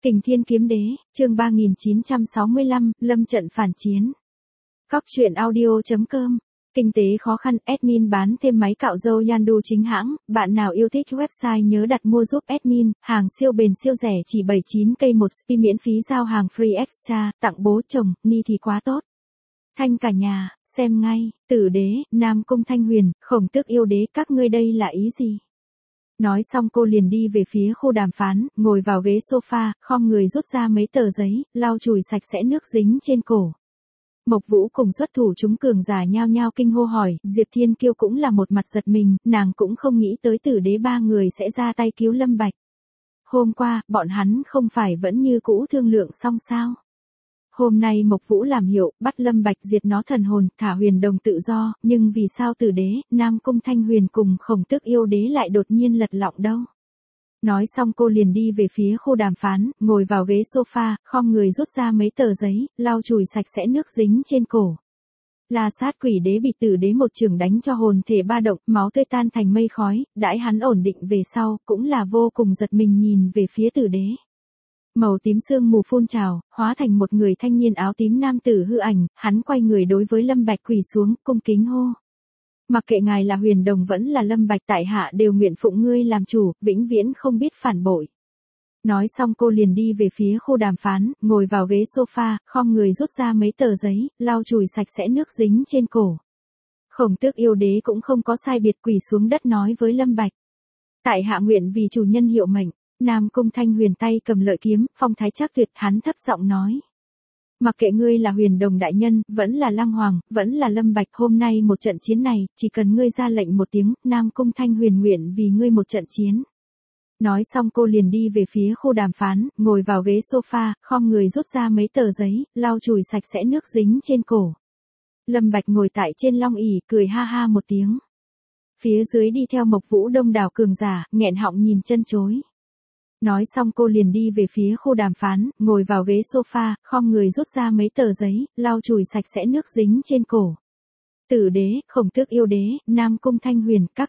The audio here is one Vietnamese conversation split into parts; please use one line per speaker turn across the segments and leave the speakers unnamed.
Kình Thiên Kiếm Đế, chương 3965, lâm trận phản chiến. Cóc truyện audio.com. Kinh tế khó khăn, admin bán thêm máy cạo râu Yandu chính hãng, bạn nào yêu thích website nhớ đặt mua giúp admin, hàng siêu bền siêu rẻ chỉ 79k một spi miễn phí giao hàng free extra, tặng bố chồng, ni thì quá tốt. Thanh cả nhà, xem ngay, Tử Đế, Nam Cung Thanh Huyền, Khổng Tước Yêu Đế, các ngươi đây là ý gì? Nói xong cô liền đi về phía khu đàm phán, ngồi vào ghế sofa, khom người rút ra mấy tờ giấy, lau chùi sạch sẽ nước dính trên cổ. Mộc Vũ cùng xuất thủ chúng cường giả nhao nhao kinh hô hỏi, Diệp Thiên Kiêu cũng là một mặt giật mình, nàng cũng không nghĩ tới Tử Đế ba người sẽ ra tay cứu Lâm Bạch. Hôm qua, bọn hắn không phải vẫn như cũ thương lượng xong sao? Hôm nay Mộc Vũ làm hiệu, bắt Lâm Bạch diệt nó thần hồn, thả Huyền Đồng tự do, nhưng vì sao Tử Đế, Nam Cung Thanh Huyền cùng Khổng Tước Yêu Đế lại đột nhiên lật lọng đâu? Nói xong cô liền đi về phía khu đàm phán, ngồi vào ghế sofa, khom người rút ra mấy tờ giấy, lau chùi sạch sẽ nước dính trên cổ. La Sát Quỷ Đế bị Tử Đế một chưởng đánh cho hồn thể ba động, máu tươi tan thành mây khói, đãi hắn ổn định về sau, cũng là vô cùng giật mình nhìn về phía Tử Đế. Màu tím sương mù phun trào, hóa thành một người thanh niên áo tím nam tử hư ảnh, hắn quay người đối với Lâm Bạch quỳ xuống, cung kính hô. Mặc kệ ngài là Huyền Đồng vẫn là Lâm Bạch, tại hạ đều nguyện phụng ngươi làm chủ, vĩnh viễn không biết phản bội. Nói xong cô liền đi về phía khu đàm phán, ngồi vào ghế sofa, khom người rút ra mấy tờ giấy, lau chùi sạch sẽ nước dính trên cổ. Khổng Tước Yêu Đế cũng không có sai biệt, quỳ xuống đất nói với Lâm Bạch. Tại hạ nguyện vì chủ nhân hiệu mệnh. Nam Cung Thanh Huyền tay cầm lợi kiếm, phong thái chắc tuyệt, hắn thấp giọng nói. Mặc kệ ngươi là Huyền Đồng đại nhân, vẫn là Lăng Hoàng, vẫn là Lâm Bạch, hôm nay một trận chiến này, chỉ cần ngươi ra lệnh một tiếng, Nam Cung Thanh Huyền nguyện vì ngươi một trận chiến. Nói xong cô liền đi về phía khu đàm phán, ngồi vào ghế sofa, khom người rút ra mấy tờ giấy, lau chùi sạch sẽ nước dính trên cổ. Lâm Bạch ngồi tại trên long ỷ, cười ha ha một tiếng. Phía dưới đi theo Mộc Vũ đông đảo cường giả, nghẹn họng nhìn chân chối. Nói xong cô liền đi về phía khu đàm phán, ngồi vào ghế sofa, khom người rút ra mấy tờ giấy, lau chùi sạch sẽ nước dính trên cổ. Tử Đế, Khổng Tước Yêu Đế, Nam Cung Thanh Huyền, các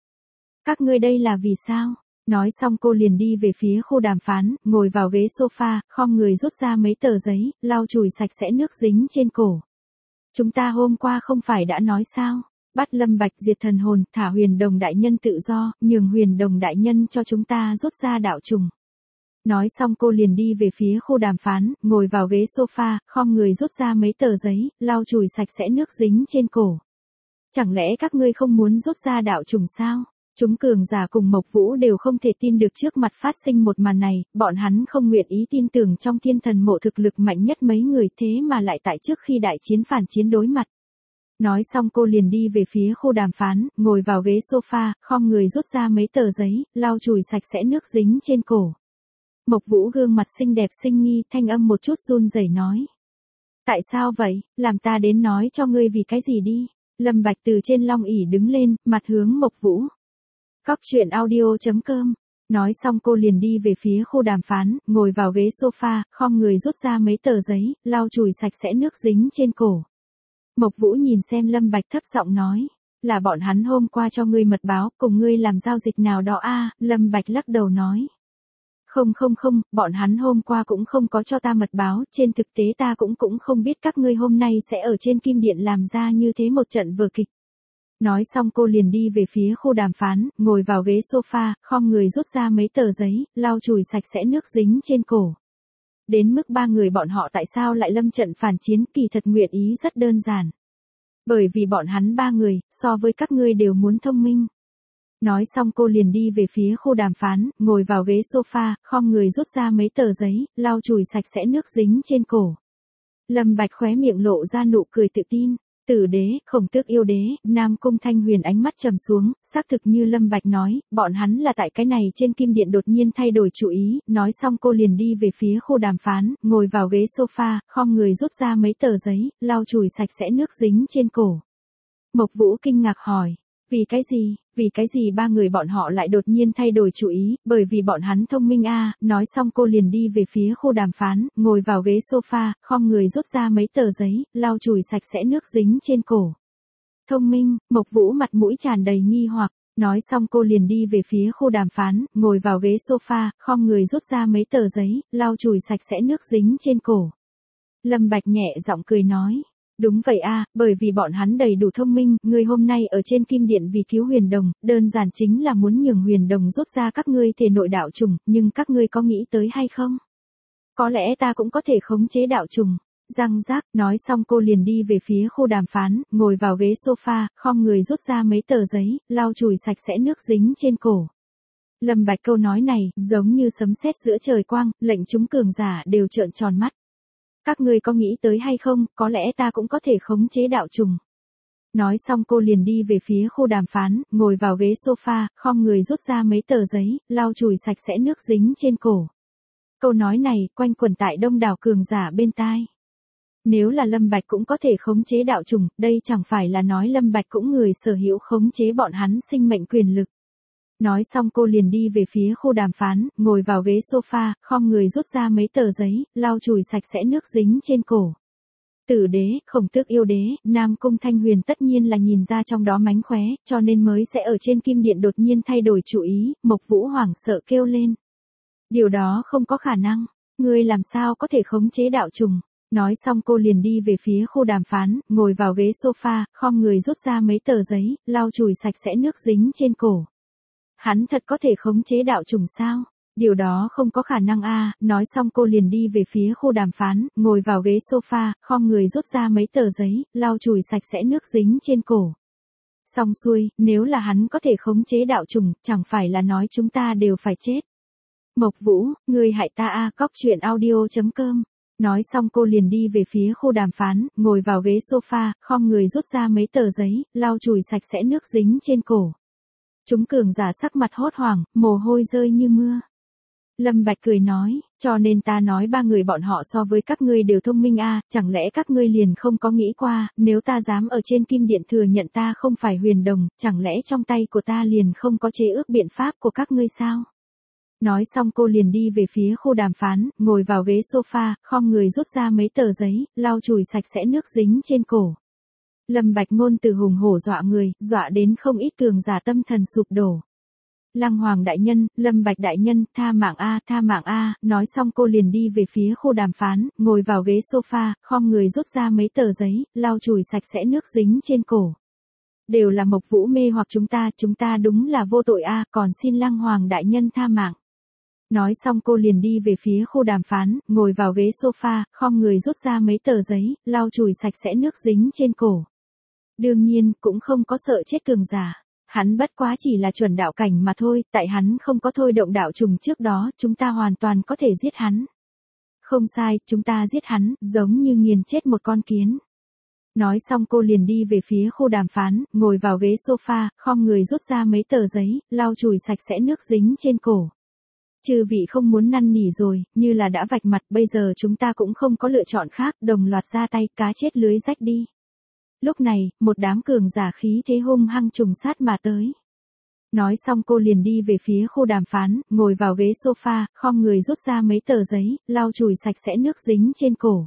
ngươi đây là vì sao? Nói xong cô liền đi về phía khu đàm phán, ngồi vào ghế sofa, khom người rút ra mấy tờ giấy, lau chùi sạch sẽ nước dính trên cổ. Chúng ta hôm qua không phải đã nói sao? Bắt Lâm Bạch diệt thần hồn, thả Huyền Đồng đại nhân tự do, nhường Huyền Đồng đại nhân cho chúng ta rút ra đạo trùng. Nói xong cô liền đi về phía khu đàm phán, ngồi vào ghế sofa, khom người rút ra mấy tờ giấy, lau chùi sạch sẽ nước dính trên cổ. Chẳng lẽ các ngươi không muốn rút ra đạo trùng sao? Chúng cường giả cùng Mộc Vũ đều không thể tin được trước mặt phát sinh một màn này, bọn hắn không nguyện ý tin tưởng trong thiên thần mộ thực lực mạnh nhất mấy người thế mà lại tại trước khi đại chiến phản chiến đối mặt. Nói xong cô liền đi về phía khu đàm phán, ngồi vào ghế sofa, khom người rút ra mấy tờ giấy, lau chùi sạch sẽ nước dính trên cổ. Mộc Vũ gương mặt xinh đẹp xinh nghi, thanh âm một chút run rẩy nói. Tại sao vậy, làm ta đến nói cho ngươi vì cái gì đi. Lâm Bạch từ trên long ỷ đứng lên, mặt hướng Mộc Vũ. Cóc truyện audio.com. Nói xong cô liền đi về phía khu đàm phán, ngồi vào ghế sofa, khom người rút ra mấy tờ giấy, lau chùi sạch sẽ nước dính trên cổ. Mộc Vũ nhìn xem Lâm Bạch thấp giọng nói, là bọn hắn hôm qua cho ngươi mật báo, cùng ngươi làm giao dịch nào đó a? Lâm Bạch lắc đầu nói. Không, bọn hắn hôm qua cũng không có cho ta mật báo, trên thực tế ta cũng không biết các ngươi hôm nay sẽ ở trên Kim Điện làm ra như thế một trận vở kịch. Nói xong cô liền đi về phía khu đàm phán, ngồi vào ghế sofa, khom người rút ra mấy tờ giấy, lau chùi sạch sẽ nước dính trên cổ. Đến mức ba người bọn họ tại sao lại lâm trận phản chiến, kỳ thật nguyện ý rất đơn giản. Bởi vì bọn hắn ba người, so với các ngươi đều muốn thông minh. Nói xong cô liền đi về phía khu đàm phán, ngồi vào ghế sofa, khom người rút ra mấy tờ giấy, lau chùi sạch sẽ nước dính trên cổ. Lâm Bạch khóe miệng lộ ra nụ cười tự tin. Tử Đế, Khổng Tước Yêu Đế, Nam Cung Thanh Huyền ánh mắt trầm xuống, xác thực như Lâm Bạch nói, bọn hắn là tại cái này trên Kim Điện đột nhiên thay đổi chủ ý, nói xong cô liền đi về phía khu đàm phán, ngồi vào ghế sofa, khom người rút ra mấy tờ giấy, lau chùi sạch sẽ nước dính trên cổ. Mộc Vũ kinh ngạc hỏi, vì cái gì ba người bọn họ lại đột nhiên thay đổi chủ ý, bởi vì bọn hắn thông minh a. Nói xong cô liền đi về phía khu đàm phán, ngồi vào ghế sofa, khom người rút ra mấy tờ giấy, lau chùi sạch sẽ nước dính trên cổ. Thông minh, Mộc Vũ mặt mũi tràn đầy nghi hoặc, Nói xong cô liền đi về phía khu đàm phán, ngồi vào ghế sofa, khom người rút ra mấy tờ giấy, lau chùi sạch sẽ nước dính trên cổ. Lâm Bạch nhẹ giọng cười nói. Đúng vậy a, bởi vì bọn hắn đầy đủ thông minh, ngươi hôm nay ở trên kim điện vì cứu Huyền Đồng, đơn giản chính là muốn nhường Huyền Đồng rút ra các ngươi thể nội đạo trùng, nhưng các ngươi có nghĩ tới hay không? Có lẽ ta cũng có thể khống chế đạo trùng. Răng rác, nói xong cô liền đi về phía khu đàm phán, ngồi vào ghế sofa, khom người rút ra mấy tờ giấy, lau chùi sạch sẽ nước dính trên cổ. Lâm Bạch câu nói này, giống như sấm sét giữa trời quang, lệnh chúng cường giả đều trợn tròn mắt. Các ngươi có nghĩ tới hay không, có lẽ ta cũng có thể khống chế đạo trùng. Nói xong cô liền đi về phía khu đàm phán, ngồi vào ghế sofa, khom người rút ra mấy tờ giấy, lau chùi sạch sẽ nước dính trên cổ. Câu nói này, quanh quẩn tại đông đảo cường giả bên tai. Nếu là Lâm Bạch cũng có thể khống chế đạo trùng, đây chẳng phải là nói Lâm Bạch cũng người sở hữu khống chế bọn hắn sinh mệnh quyền lực. Nói xong cô liền đi về phía khu đàm phán, ngồi vào ghế sofa, khom người rút ra mấy tờ giấy, lau chùi sạch sẽ nước dính trên cổ. Tử đế, Khổng Tước yêu đế, Nam Cung Thanh Huyền tất nhiên là nhìn ra trong đó mánh khóe, cho nên mới sẽ ở trên kim điện đột nhiên thay đổi chủ ý, Mộc Vũ hoảng sợ kêu lên. Điều đó không có khả năng, ngươi làm sao có thể khống chế đạo trùng. Nói xong cô liền đi về phía khu đàm phán, ngồi vào ghế sofa, khom người rút ra mấy tờ giấy, lau chùi sạch sẽ nước dính trên cổ. Hắn thật có thể khống chế đạo trùng sao? Điều đó không có khả năng a. Nói xong cô liền đi về phía khu đàm phán, ngồi vào ghế sofa, khom người rút ra mấy tờ giấy, lau chùi sạch sẽ nước dính trên cổ. Xong xuôi, nếu là hắn có thể khống chế đạo trùng, chẳng phải là nói chúng ta đều phải chết. Mộc Vũ, ngươi hại ta a. Cóc truyện audio.com. Nói xong cô liền đi về phía khu đàm phán, ngồi vào ghế sofa, khom người rút ra mấy tờ giấy, lau chùi sạch sẽ nước dính trên cổ. Chúng cường giả sắc mặt hốt hoảng, mồ hôi rơi như mưa. Lâm Bạch cười nói, cho nên ta nói ba người bọn họ so với các ngươi đều thông minh a, chẳng lẽ các ngươi liền không có nghĩ qua, nếu ta dám ở trên kim điện thừa nhận ta không phải Huyền Đồng, chẳng lẽ trong tay của ta liền không có chế ước biện pháp của các ngươi sao? Nói xong cô liền đi về phía khu đàm phán, ngồi vào ghế sofa, khom người rút ra mấy tờ giấy, lau chùi sạch sẽ nước dính trên cổ. Lâm Bạch ngôn từ hùng hổ dọa người, dọa đến không ít cường giả tâm thần sụp đổ. Lăng Hoàng đại nhân, Lâm Bạch đại nhân, tha mạng a, tha mạng a. Nói xong cô liền đi về phía khu đàm phán, ngồi vào ghế sofa, khom người rút ra mấy tờ giấy, lau chùi sạch sẽ nước dính trên cổ. Đều là Mộc Vũ mê hoặc chúng ta đúng là vô tội a, còn xin Lăng Hoàng đại nhân tha mạng. Nói xong cô liền đi về phía khu đàm phán, ngồi vào ghế sofa, khom người rút ra mấy tờ giấy, lau chùi sạch sẽ nước dính trên cổ. Đương nhiên, cũng không có sợ chết cường giả. Hắn bất quá chỉ là chuẩn đạo cảnh mà thôi, tại hắn không có thôi động đạo trùng trước đó, chúng ta hoàn toàn có thể giết hắn. Không sai, chúng ta giết hắn, giống như nghiền chết một con kiến. Nói xong cô liền đi về phía khu đàm phán, ngồi vào ghế sofa, khom người rút ra mấy tờ giấy, lau chùi sạch sẽ nước dính trên cổ. Chư vị không muốn năn nỉ rồi, như là đã vạch mặt, bây giờ chúng ta cũng không có lựa chọn khác, đồng loạt ra tay, cá chết lưới rách đi. Lúc này, một đám cường giả khí thế hung hăng trùng sát mà tới. Nói xong cô liền đi về phía khu đàm phán, ngồi vào ghế sofa, khom người rút ra mấy tờ giấy, lau chùi sạch sẽ nước dính trên cổ.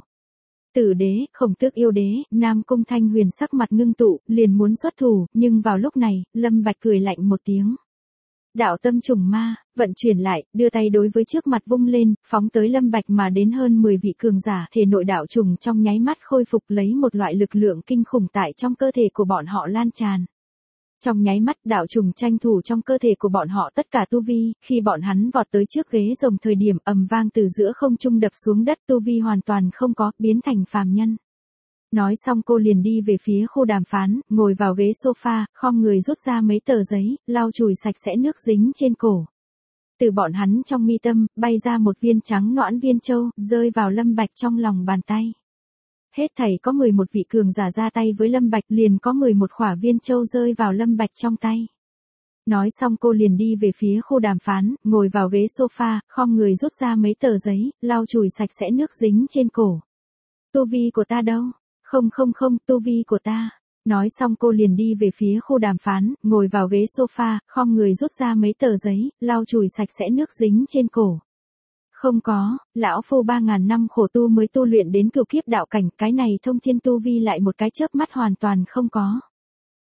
Tử đế, Khổng Tước yêu đế, Nam Cung Thanh Huyền sắc mặt ngưng tụ, liền muốn xuất thủ, nhưng vào lúc này, Lâm Bạch cười lạnh một tiếng. Đạo tâm trùng ma, vận chuyển lại, đưa tay đối với trước mặt vung lên, phóng tới Lâm Bạch mà đến hơn 10 vị cường giả, thể nội đạo trùng trong nháy mắt khôi phục lấy một loại lực lượng kinh khủng tại trong cơ thể của bọn họ lan tràn. Trong nháy mắt đạo trùng tranh thủ trong cơ thể của bọn họ tất cả tu vi, khi bọn hắn vọt tới trước ghế rồng thời điểm ầm vang từ giữa không trung đập xuống đất, tu vi hoàn toàn không có, biến thành phàm nhân. Nói xong cô liền đi về phía khu đàm phán, ngồi vào ghế sofa, khom người rút ra mấy tờ giấy, lau chùi sạch sẽ nước dính trên cổ. Từ bọn hắn trong mi tâm, bay ra một viên trắng nõn viên châu, rơi vào Lâm Bạch trong lòng bàn tay. Hết thảy có 11 vị cường giả ra tay với Lâm Bạch, liền có 11 khỏa viên châu rơi vào Lâm Bạch trong tay. Nói xong cô liền đi về phía khu đàm phán, ngồi vào ghế sofa, khom người rút ra mấy tờ giấy, lau chùi sạch sẽ nước dính trên cổ. Tu vi của ta đâu? Không, tu vi của ta. Nói xong cô liền đi về phía khu đàm phán, ngồi vào ghế sofa, khom người rút ra mấy tờ giấy, lau chùi sạch sẽ nước dính trên cổ. Không có, lão phu 3.000 năm khổ tu mới tu luyện đến cửu kiếp đạo cảnh, cái này thông thiên tu vi lại một cái chớp mắt hoàn toàn không có.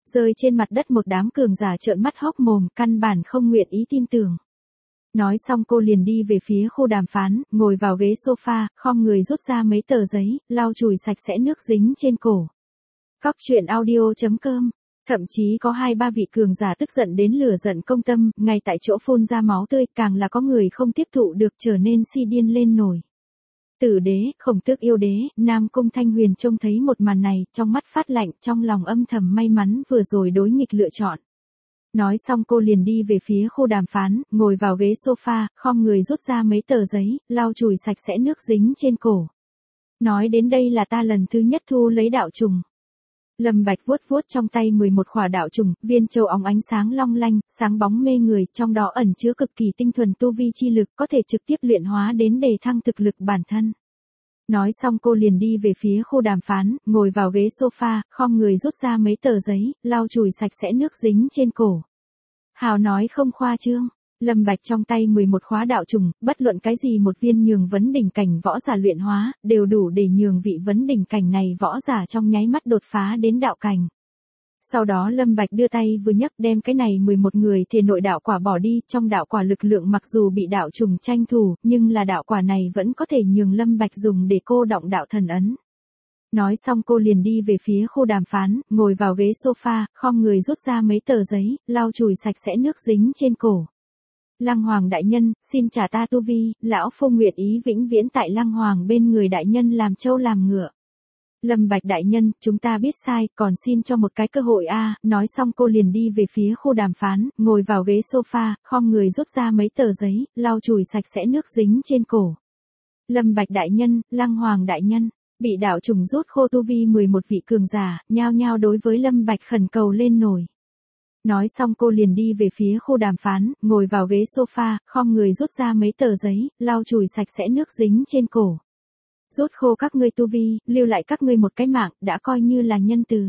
Rơi trên mặt đất một đám cường giả trợn mắt hốc mồm, căn bản không nguyện ý tin tưởng. Nói xong cô liền đi về phía khu đàm phán, ngồi vào ghế sofa, khom người rút ra mấy tờ giấy, lau chùi sạch sẽ nước dính trên cổ. Cóc truyện audio.com. Thậm chí có 2-3 vị cường giả tức giận đến lửa giận công tâm, ngay tại chỗ phun ra máu tươi, càng là có người không tiếp thụ được trở nên si điên lên nổi. Tử đế, Khổng Tước yêu đế, Nam Cung Thanh Huyền trông thấy một màn này, trong mắt phát lạnh, trong lòng âm thầm may mắn vừa rồi đối nghịch lựa chọn. Nói xong cô liền đi về phía khu đàm phán, ngồi vào ghế sofa, khom người rút ra mấy tờ giấy, lau chùi sạch sẽ nước dính trên cổ. Nói đến đây là ta lần thứ nhất thu lấy đạo trùng. Lâm Bạch vuốt vuốt trong tay 11 khỏa đạo trùng, viên châu óng ánh sáng long lanh, sáng bóng mê người, trong đó ẩn chứa cực kỳ tinh thuần tu vi chi lực, có thể trực tiếp luyện hóa đến đề thăng thực lực bản thân. Nói xong cô liền đi về phía khu đàm phán, ngồi vào ghế sofa, khom người rút ra mấy tờ giấy, lau chùi sạch sẽ nước dính trên cổ. Hào nói không khoa trương. Lâm Bạch trong tay 11 khóa đạo trùng, bất luận cái gì một viên nhường vấn đỉnh cảnh võ giả luyện hóa, đều đủ để nhường vị vấn đỉnh cảnh này võ giả trong nháy mắt đột phá đến đạo cảnh. Sau đó Lâm Bạch đưa tay vừa nhấc đem cái này 11 người thể nội đạo quả bỏ đi, trong đạo quả lực lượng mặc dù bị đạo trùng tranh thủ, nhưng là đạo quả này vẫn có thể nhường Lâm Bạch dùng để cô động đạo thần ấn. Nói xong cô liền đi về phía khu đàm phán, ngồi vào ghế sofa, khom người rút ra mấy tờ giấy, lau chùi sạch sẽ nước dính trên cổ. Lăng Hoàng đại nhân, xin trả ta tu vi, lão phu nguyện ý vĩnh viễn tại Lăng Hoàng bên người đại nhân làm trâu làm ngựa. Lâm Bạch đại nhân, chúng ta biết sai, còn xin cho một cái cơ hội a. Nói xong cô liền đi về phía khu đàm phán, ngồi vào ghế sofa, khom người rút ra mấy tờ giấy, lau chùi sạch sẽ nước dính trên cổ. Lâm Bạch đại nhân, Lăng Hoàng đại nhân, bị đạo trùng rút khô tu vi 11 vị cường giả, nhao nhao đối với Lâm Bạch khẩn cầu lên nổi. Nói xong cô liền đi về phía khu đàm phán, ngồi vào ghế sofa, khom người rút ra mấy tờ giấy, lau chùi sạch sẽ nước dính trên cổ. Rút khô các ngươi tu vi, lưu lại các ngươi một cái mạng, đã coi như là nhân từ.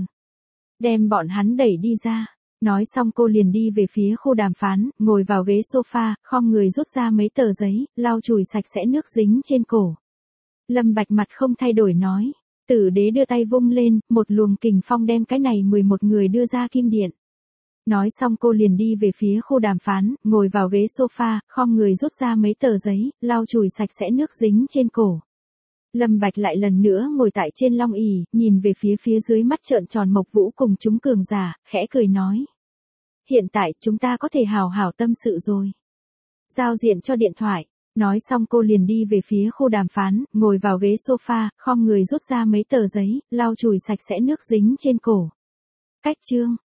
Đem bọn hắn đẩy đi ra. Nói xong cô liền đi về phía khu đàm phán, ngồi vào ghế sofa, khom người rút ra mấy tờ giấy, lau chùi sạch sẽ nước dính trên cổ. Lâm Bạch mặt không thay đổi nói. Tử đế đưa tay vung lên, một luồng kình phong đem cái này 11 người đưa ra kim điện. Nói xong cô liền đi về phía khu đàm phán, ngồi vào ghế sofa, khom người rút ra mấy tờ giấy, lau chùi sạch sẽ nước dính trên cổ. Lâm Bạch lại lần nữa ngồi tại trên long ỷ, nhìn về phía dưới mắt trợn tròn Mộc Vũ cùng chúng cường giả, khẽ cười nói. Hiện tại chúng ta có thể hào hào tâm sự rồi. Giao diện cho điện thoại. Nói xong cô liền đi về phía khu đàm phán, ngồi vào ghế sofa, khom người rút ra mấy tờ giấy, lau chùi sạch sẽ nước dính trên cổ. Cách chương.